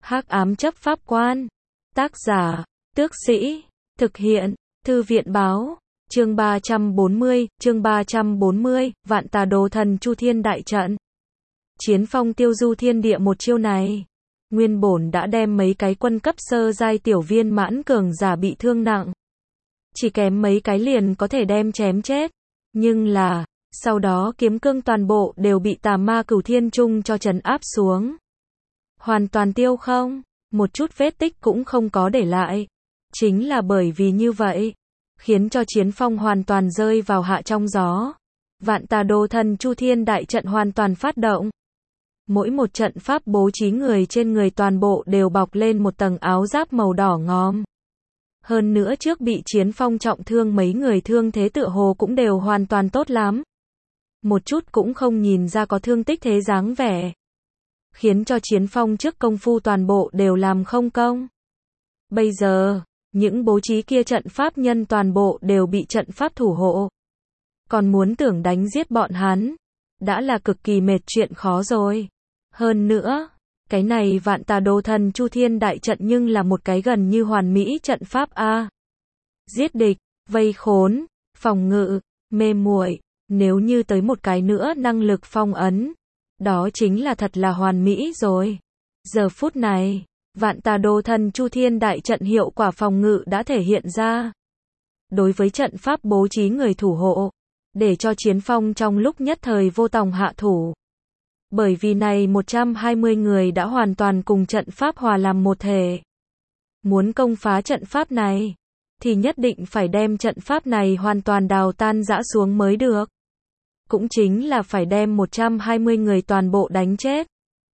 Hắc ám chấp pháp quan. Tác giả, Tước Sĩ. Thực hiện, Thư viện báo. Chương 340, Vạn Tà Đồ Thần Chu Thiên Đại Trận. Chiến phong tiêu du thiên địa một chiêu này, nguyên bổn đã đem mấy cái quân cấp sơ giai tiểu viên mãn cường giả bị thương nặng. Chỉ kém mấy cái liền có thể đem chém chết. Nhưng là, sau đó kiếm cương toàn bộ đều bị tà ma cửu thiên trung cho trấn áp xuống. Hoàn toàn tiêu không, một chút vết tích cũng không có để lại. Chính là bởi vì như vậy, khiến cho chiến phong hoàn toàn rơi vào hạ trong gió. Vạn Tà Đồ Thần Chu Thiên Đại Trận hoàn toàn phát động. Mỗi một trận pháp bố trí người trên người toàn bộ đều bọc lên một tầng áo giáp màu đỏ ngòm. Hơn nữa trước bị chiến phong trọng thương mấy người thương thế tựa hồ cũng đều hoàn toàn tốt lắm. Một chút cũng không nhìn ra có thương tích thế dáng vẻ. Khiến cho chiến phong trước công phu toàn bộ đều làm không công. Bây giờ, những bố trí kia trận pháp nhân toàn bộ đều bị trận pháp thủ hộ. Còn muốn tưởng đánh giết bọn hắn, đã là cực kỳ mệt chuyện khó rồi. Hơn nữa, cái này Vạn Tà Đồ Thần Chu Thiên Đại Trận nhưng là một cái gần như hoàn mỹ trận pháp a. Giết địch, vây khốn, phòng ngự, mê muội, nếu như tới một cái nữa năng lực phong ấn, đó chính là thật là hoàn mỹ rồi. Giờ phút này, Vạn Tà Đồ Thần Chu Thiên Đại Trận hiệu quả phòng ngự đã thể hiện ra. Đối với trận pháp bố trí người thủ hộ, để cho chiến phong trong lúc nhất thời vô tòng hạ thủ. Bởi vì này 120 người đã hoàn toàn cùng trận pháp hòa làm một thể. Muốn công phá trận pháp này, thì nhất định phải đem trận pháp này hoàn toàn đào tan rã xuống mới được. Cũng chính là phải đem 120 người toàn bộ đánh chết.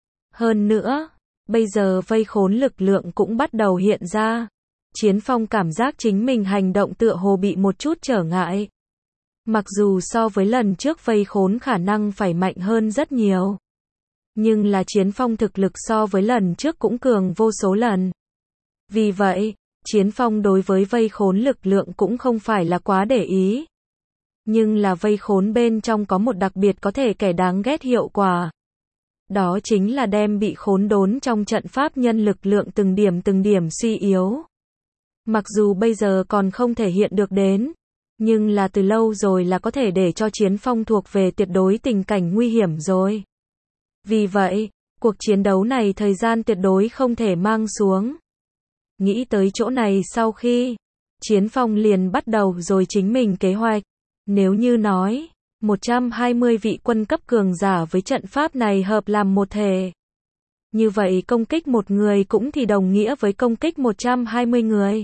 Hơn nữa, bây giờ vây khốn lực lượng cũng bắt đầu hiện ra. Chiến phong cảm giác chính mình hành động tựa hồ bị một chút trở ngại. Mặc dù so với lần trước vây khốn khả năng phải mạnh hơn rất nhiều. Nhưng là chiến phong thực lực so với lần trước cũng cường vô số lần. Vì vậy, chiến phong đối với vây khốn lực lượng cũng không phải là quá để ý. Nhưng là vây khốn bên trong có một đặc biệt có thể kẻ đáng ghét hiệu quả. Đó chính là đem bị khốn đốn trong trận pháp nhân lực lượng từng điểm suy yếu. Mặc dù bây giờ còn không thể hiện được đến, nhưng là từ lâu rồi là có thể để cho chiến phong thuộc về tuyệt đối tình cảnh nguy hiểm rồi. Vì vậy, cuộc chiến đấu này thời gian tuyệt đối không thể mang xuống. Nghĩ tới chỗ này sau khi, chiến phong liền bắt đầu rồi chính mình kế hoạch. Nếu như nói, 120 vị quân cấp cường giả với trận pháp này hợp làm một thể. Như vậy công kích một người cũng thì đồng nghĩa với công kích 120 người.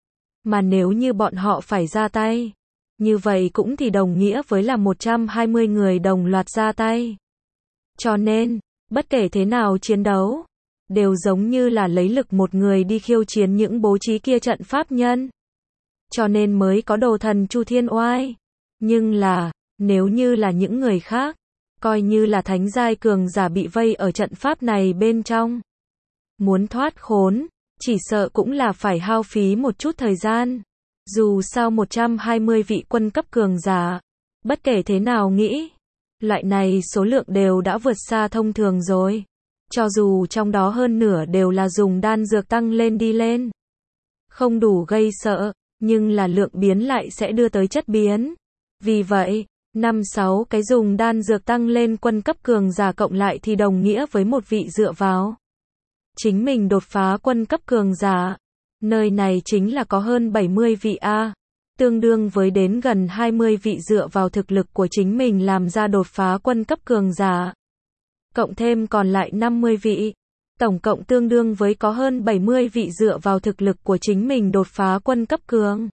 Mà nếu như bọn họ phải ra tay, như vậy cũng thì đồng nghĩa với là 120 người đồng loạt ra tay. Cho nên, bất kể thế nào chiến đấu, đều giống như là lấy lực một người đi khiêu chiến những bố trí kia trận pháp nhân. Cho nên mới có Đồ Thần Chu Thiên oai. Nhưng là, nếu như là những người khác, coi như là thánh giai cường giả bị vây ở trận pháp này bên trong. Muốn thoát khốn, chỉ sợ cũng là phải hao phí một chút thời gian. Dù sao 120 vị quân cấp cường giả, bất kể thế nào nghĩ, loại này số lượng đều đã vượt xa thông thường rồi. Cho dù trong đó hơn nửa đều là dùng đan dược tăng lên đi lên. Không đủ gây sợ, nhưng là lượng biến lại sẽ đưa tới chất biến. Vì vậy, 5-6 cái dùng đan dược tăng lên quân cấp cường giả cộng lại thì đồng nghĩa với một vị dựa vào chính mình đột phá quân cấp cường giả. Nơi này chính là có hơn 70 vị A, tương đương với đến gần 20 vị dựa vào thực lực của chính mình làm ra đột phá quân cấp cường giả. Cộng thêm còn lại 50 vị, tổng cộng tương đương với có hơn 70 vị dựa vào thực lực của chính mình đột phá quân cấp cường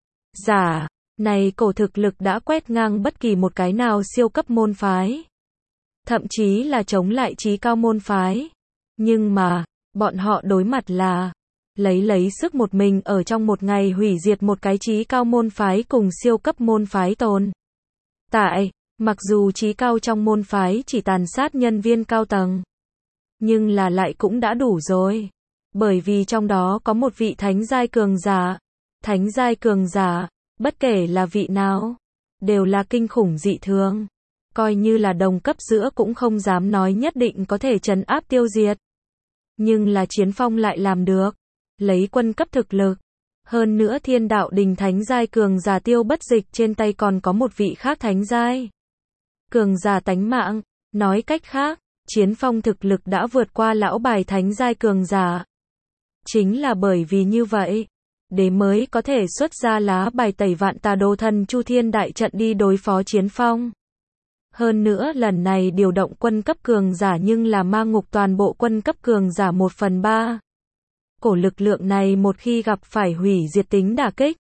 giả. Này cổ thực lực đã quét ngang bất kỳ một cái nào siêu cấp môn phái. Thậm chí là chống lại chí cao môn phái. Nhưng mà, bọn họ đối mặt là lấy sức một mình ở trong một ngày hủy diệt một cái chí cao môn phái cùng siêu cấp môn phái tồn tại. Mặc dù chí cao trong môn phái chỉ tàn sát nhân viên cao tầng, nhưng là lại cũng đã đủ rồi. Bởi vì trong đó có một vị thánh giai cường giả. Thánh giai cường giả, bất kể là vị nào, đều là kinh khủng dị thường. Coi như là đồng cấp giữa cũng không dám nói nhất định có thể trấn áp tiêu diệt. Nhưng là Chiến Phong lại làm được. Lấy quân cấp thực lực. Hơn nữa Thiên Đạo Đình thánh giai cường giả Tiêu Bất Dịch trên tay còn có một vị khác thánh giai cường giả tánh mạng. Nói cách khác, Chiến Phong thực lực đã vượt qua lão bài thánh giai cường giả. Chính là bởi vì như vậy, đế mới có thể xuất ra lá bài tẩy Vạn Tà Đồ Thần Chu Thiên Đại Trận đi đối phó Chiến Phong. Hơn nữa lần này điều động quân cấp cường giả nhưng là ma ngục toàn bộ quân cấp cường giả 1/3. Cổ lực lượng này một khi gặp phải hủy diệt tính đả kích,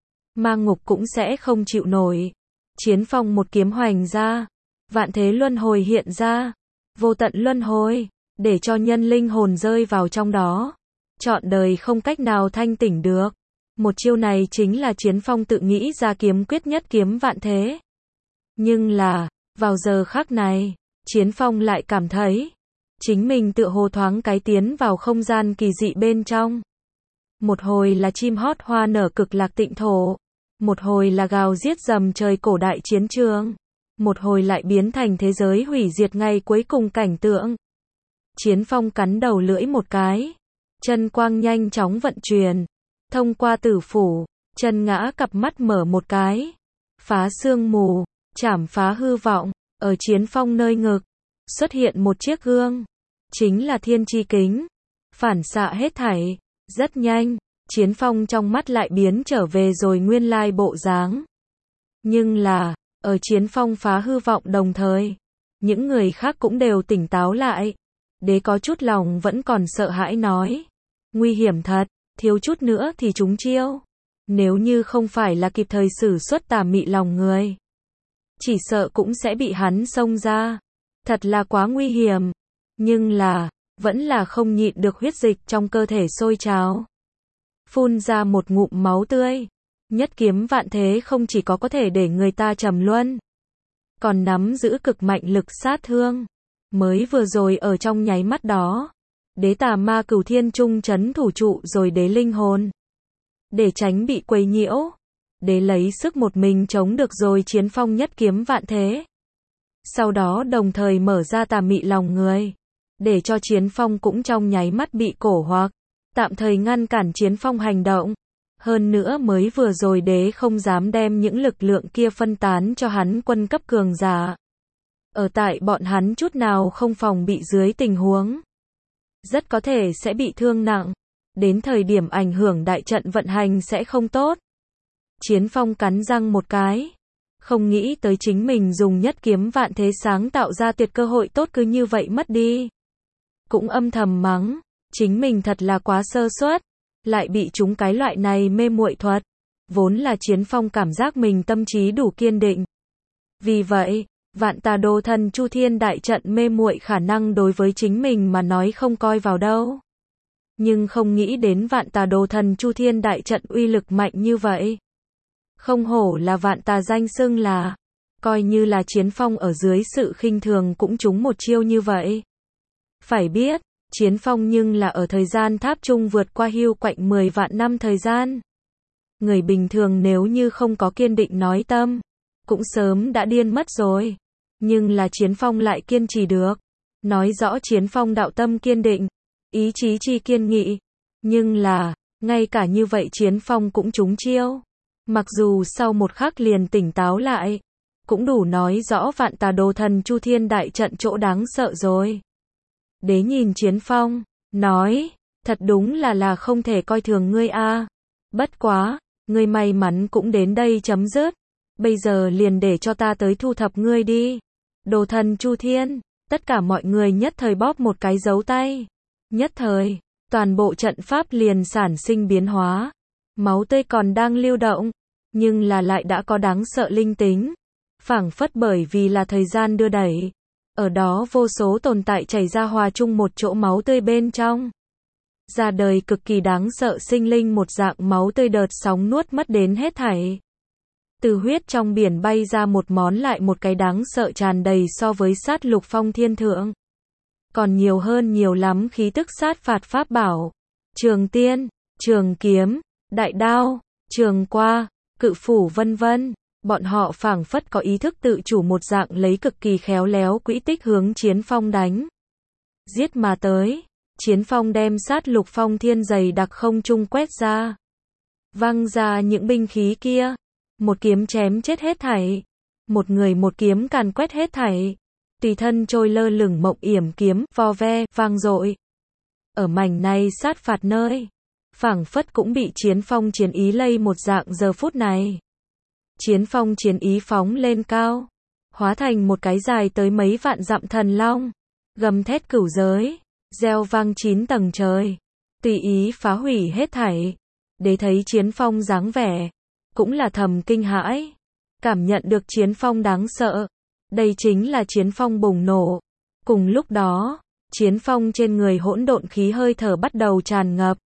ma ngục cũng sẽ không chịu nổi. Chiến Phong một kiếm hoành ra, vạn thế luân hồi hiện ra, vô tận luân hồi, để cho nhân linh hồn rơi vào trong đó, trọn đời không cách nào thanh tỉnh được. Một chiêu này chính là Chiến Phong tự nghĩ ra kiếm quyết nhất kiếm vạn thế. Nhưng là, vào giờ khắc này, Chiến Phong lại cảm thấy, chính mình tựa hồ thoáng cái tiến vào không gian kỳ dị bên trong. Một hồi là chim hót hoa nở cực lạc tịnh thổ, một hồi là gào giết rầm trời cổ đại chiến trường, một hồi lại biến thành thế giới hủy diệt ngày cuối cùng cảnh tượng. Chiến Phong cắn đầu lưỡi một cái, chân quang nhanh chóng vận chuyển, thông qua tử phủ, chân ngã cặp mắt mở một cái, phá sương mù, chảm phá hư vọng, ở Chiến Phong nơi ngực, xuất hiện một chiếc gương, chính là thiên chi kính, phản xạ hết thảy, rất nhanh, Chiến Phong trong mắt lại biến trở về rồi nguyên lai bộ dáng. Nhưng là, ở Chiến Phong phá hư vọng đồng thời, những người khác cũng đều tỉnh táo lại. Đế có chút lòng vẫn còn sợ hãi nói, nguy hiểm thật, thiếu chút nữa thì trúng chiêu. Nếu như không phải là kịp thời sử xuất tà mị lòng người, chỉ sợ cũng sẽ bị hắn xông ra. Thật là quá nguy hiểm. Nhưng là, vẫn là không nhịn được huyết dịch trong cơ thể sôi trào. Phun ra một ngụm máu tươi. Nhất kiếm vạn thế không chỉ có thể để người ta trầm luân, còn nắm giữ cực mạnh lực sát thương. Mới vừa rồi ở trong nháy mắt đó, đế tà ma cửu thiên trung trấn thủ trụ rồi đế linh hồn. Để tránh bị quấy nhiễu, đế lấy sức một mình chống được rồi Chiến Phong nhất kiếm vạn thế. Sau đó đồng thời mở ra tà mị lòng người, để cho Chiến Phong cũng trong nháy mắt bị cổ hoặc, tạm thời ngăn cản Chiến Phong hành động. Hơn nữa mới vừa rồi đế không dám đem những lực lượng kia phân tán cho hắn quân cấp cường giả. Ở tại bọn hắn chút nào không phòng bị dưới tình huống, rất có thể sẽ bị thương nặng. Đến thời điểm ảnh hưởng đại trận vận hành sẽ không tốt. Chiến Phong cắn răng một cái, không nghĩ tới chính mình dùng nhất kiếm vạn thế sáng tạo ra tuyệt cơ hội tốt cứ như vậy mất đi. Cũng âm thầm mắng, chính mình thật là quá sơ suất, lại bị chúng cái loại này mê muội thuật. Vốn là Chiến Phong cảm giác mình tâm trí đủ kiên định. Vì vậy, Vạn Tà Đồ Thần Chu Thiên Đại Trận mê muội khả năng đối với chính mình mà nói không coi vào đâu. Nhưng không nghĩ đến Vạn Tà Đồ Thần Chu Thiên Đại Trận uy lực mạnh như vậy. Không hổ là Vạn Tà danh xưng là, coi như là Chiến Phong ở dưới sự khinh thường cũng trúng một chiêu như vậy. Phải biết, Chiến Phong nhưng là ở thời gian tháp trung vượt qua hưu quạnh 10 vạn năm thời gian. Người bình thường nếu như không có kiên định nói tâm, cũng sớm đã điên mất rồi. Nhưng là Chiến Phong lại kiên trì được. Nói rõ Chiến Phong đạo tâm kiên định, ý chí chi kiên nghị. Nhưng là, ngay cả như vậy Chiến Phong cũng trúng chiêu. Mặc dù sau một khắc liền tỉnh táo lại, cũng đủ nói rõ Vạn Tà Đồ Thần Chu Thiên Đại Trận chỗ đáng sợ rồi. Đế nhìn Chiến Phong, nói, thật đúng là không thể coi thường ngươi a. Bất quá, ngươi may mắn cũng đến đây chấm dứt. Bây giờ liền để cho ta tới thu thập ngươi đi. Đồ Thần Chu Thiên, tất cả mọi người nhất thời bóp một cái dấu tay. Nhất thời, toàn bộ trận pháp liền sản sinh biến hóa. Máu tươi còn đang lưu động, nhưng là lại đã có đáng sợ linh tính. Phảng phất bởi vì là thời gian đưa đẩy. Ở đó vô số tồn tại chảy ra hòa chung một chỗ máu tươi bên trong. Ra đời cực kỳ đáng sợ sinh linh một dạng máu tươi đợt sóng nuốt mất đến hết thảy. Từ huyết trong biển bay ra một món lại một cái đáng sợ tràn đầy so với sát lục phong thiên thượng. Còn nhiều hơn nhiều lắm khí tức sát phạt pháp bảo. Trường tiên, trường kiếm, đại đao, trường qua, cự phủ vân vân. Bọn họ phảng phất có ý thức tự chủ một dạng lấy cực kỳ khéo léo quỹ tích hướng Chiến Phong đánh giết mà tới. Chiến phong đem sát lục phong thiên dày đặc không trung quét ra. Văng ra những binh khí kia. Một kiếm chém chết hết thảy. Một người một kiếm càn quét hết thảy. Tùy thân trôi lơ lửng mộng yểm kiếm, vo ve, vang dội. Ở mảnh này sát phạt nơi. Phảng phất cũng bị chiến phong chiến ý lây một dạng giờ phút này. Chiến phong chiến ý phóng lên cao. Hóa thành một cái dài tới mấy vạn dặm thần long. Gầm thét cửu giới. Reo vang 9 tầng trời. Tùy ý phá hủy hết thảy. Để thấy chiến phong dáng vẻ. Cũng là thầm kinh hãi. Cảm nhận được chiến phong đáng sợ. Đây chính là chiến phong bùng nổ. Cùng lúc đó, chiến phong trên người hỗn độn khí hơi thở bắt đầu tràn ngập.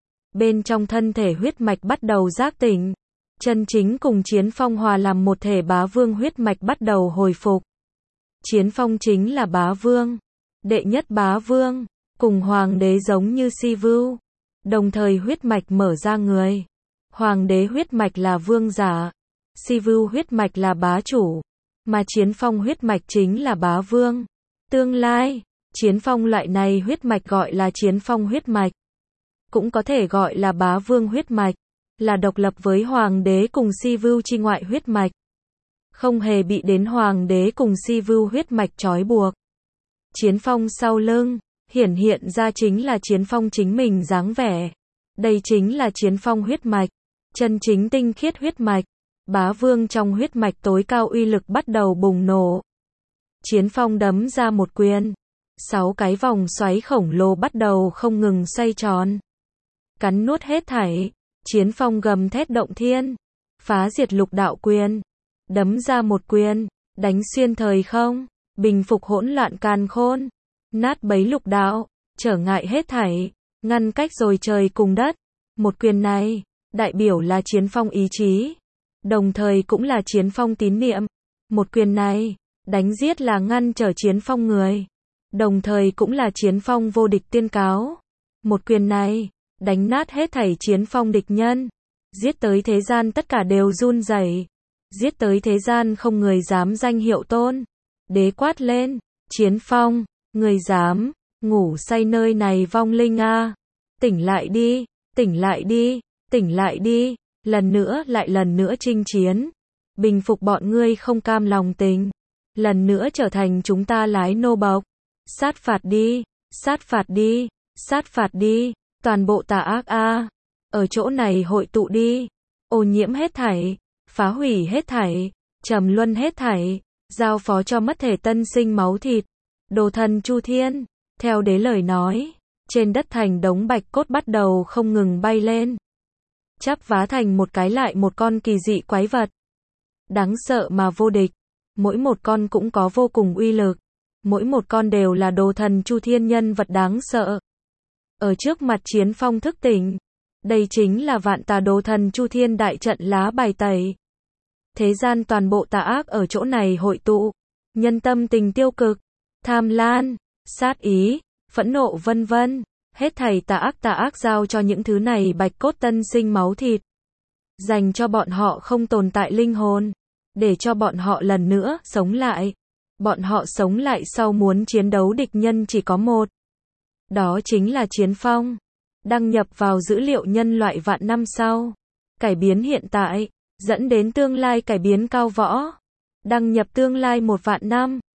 Bên trong thân thể huyết mạch bắt đầu giác tỉnh. Chân chính cùng chiến phong hòa làm một thể bá vương huyết mạch bắt đầu hồi phục. Chiến phong chính là bá vương. Đệ nhất bá vương. Cùng hoàng đế giống như Si Vưu. Đồng thời huyết mạch mở ra người. Hoàng đế huyết mạch là vương giả. Si Vưu huyết mạch là bá chủ. Mà chiến phong huyết mạch chính là bá vương. Tương lai, chiến phong loại này huyết mạch gọi là chiến phong huyết mạch. Cũng có thể gọi là bá vương huyết mạch. Là độc lập với hoàng đế cùng Si Vưu chi ngoại huyết mạch. Không hề bị đến hoàng đế cùng Si Vưu huyết mạch trói buộc. Chiến phong sau lưng, hiện ra chính là chiến phong chính mình dáng vẻ. Đây chính là chiến phong huyết mạch. Chân chính tinh khiết huyết mạch. Bá vương trong huyết mạch tối cao uy lực bắt đầu bùng nổ. Chiến phong đấm ra một quyền. 6 cái vòng xoáy khổng lồ bắt đầu không ngừng xoay tròn. Cắn nuốt hết thảy. Chiến phong gầm thét động thiên. Phá diệt lục đạo quyền. Đấm ra một quyền. Đánh xuyên thời không. Bình phục hỗn loạn càn khôn. Nát bấy lục đạo. Trở ngại hết thảy. Ngăn cách rồi trời cùng đất. Một quyền này, đại biểu là chiến phong ý chí. Đồng thời cũng là chiến phong tín niệm. Một quyền này, đánh giết là ngăn trở chiến phong người. Đồng thời cũng là chiến phong vô địch tuyên cáo. Một quyền này, đánh nát hết thảy chiến phong địch nhân. Giết tới thế gian tất cả đều run rẩy. Giết tới thế gian không người dám danh hiệu tôn. Đế quát lên, chiến phong, người dám, ngủ say nơi này vong linh a. Tỉnh lại đi, tỉnh lại đi, tỉnh lại đi. Lần nữa lại lần nữa chinh chiến. Bình phục bọn ngươi không cam lòng tình. Lần nữa trở thành chúng ta lái nô bộc. Sát phạt đi, sát phạt đi, sát phạt đi. Toàn bộ tà ác a. Ở chỗ này hội tụ đi. Ô nhiễm hết thảy. Phá hủy hết thảy. Trầm luân hết thảy. Giao phó cho mất thể tân sinh máu thịt. Đồ thần Chu Thiên. Theo đế lời nói. Trên đất thành đống bạch cốt bắt đầu không ngừng bay lên. Chắp vá thành một cái lại một con kỳ dị quái vật. Đáng sợ mà vô địch. Mỗi một con cũng có vô cùng uy lực. Mỗi một con đều là đồ thần Chu Thiên nhân vật đáng sợ. Ở trước mặt chiến phong thức tỉnh. Đây chính là vạn tà đồ thần Chu Thiên đại trận lá bài tẩy. Thế gian toàn bộ tà ác ở chỗ này hội tụ. Nhân tâm tình tiêu cực, tham lam, sát ý, phẫn nộ vân vân. Hết thảy tà ác giao cho những thứ này bạch cốt tân sinh máu thịt. Dành cho bọn họ không tồn tại linh hồn. Để cho bọn họ lần nữa sống lại. Bọn họ sống lại sau muốn chiến đấu địch nhân chỉ có một. Đó chính là chiến phong. Đăng nhập vào dữ liệu nhân loại vạn năm sau. Cải biến hiện tại. Dẫn đến tương lai cải biến cao võ. Đăng nhập tương lai 1 vạn năm.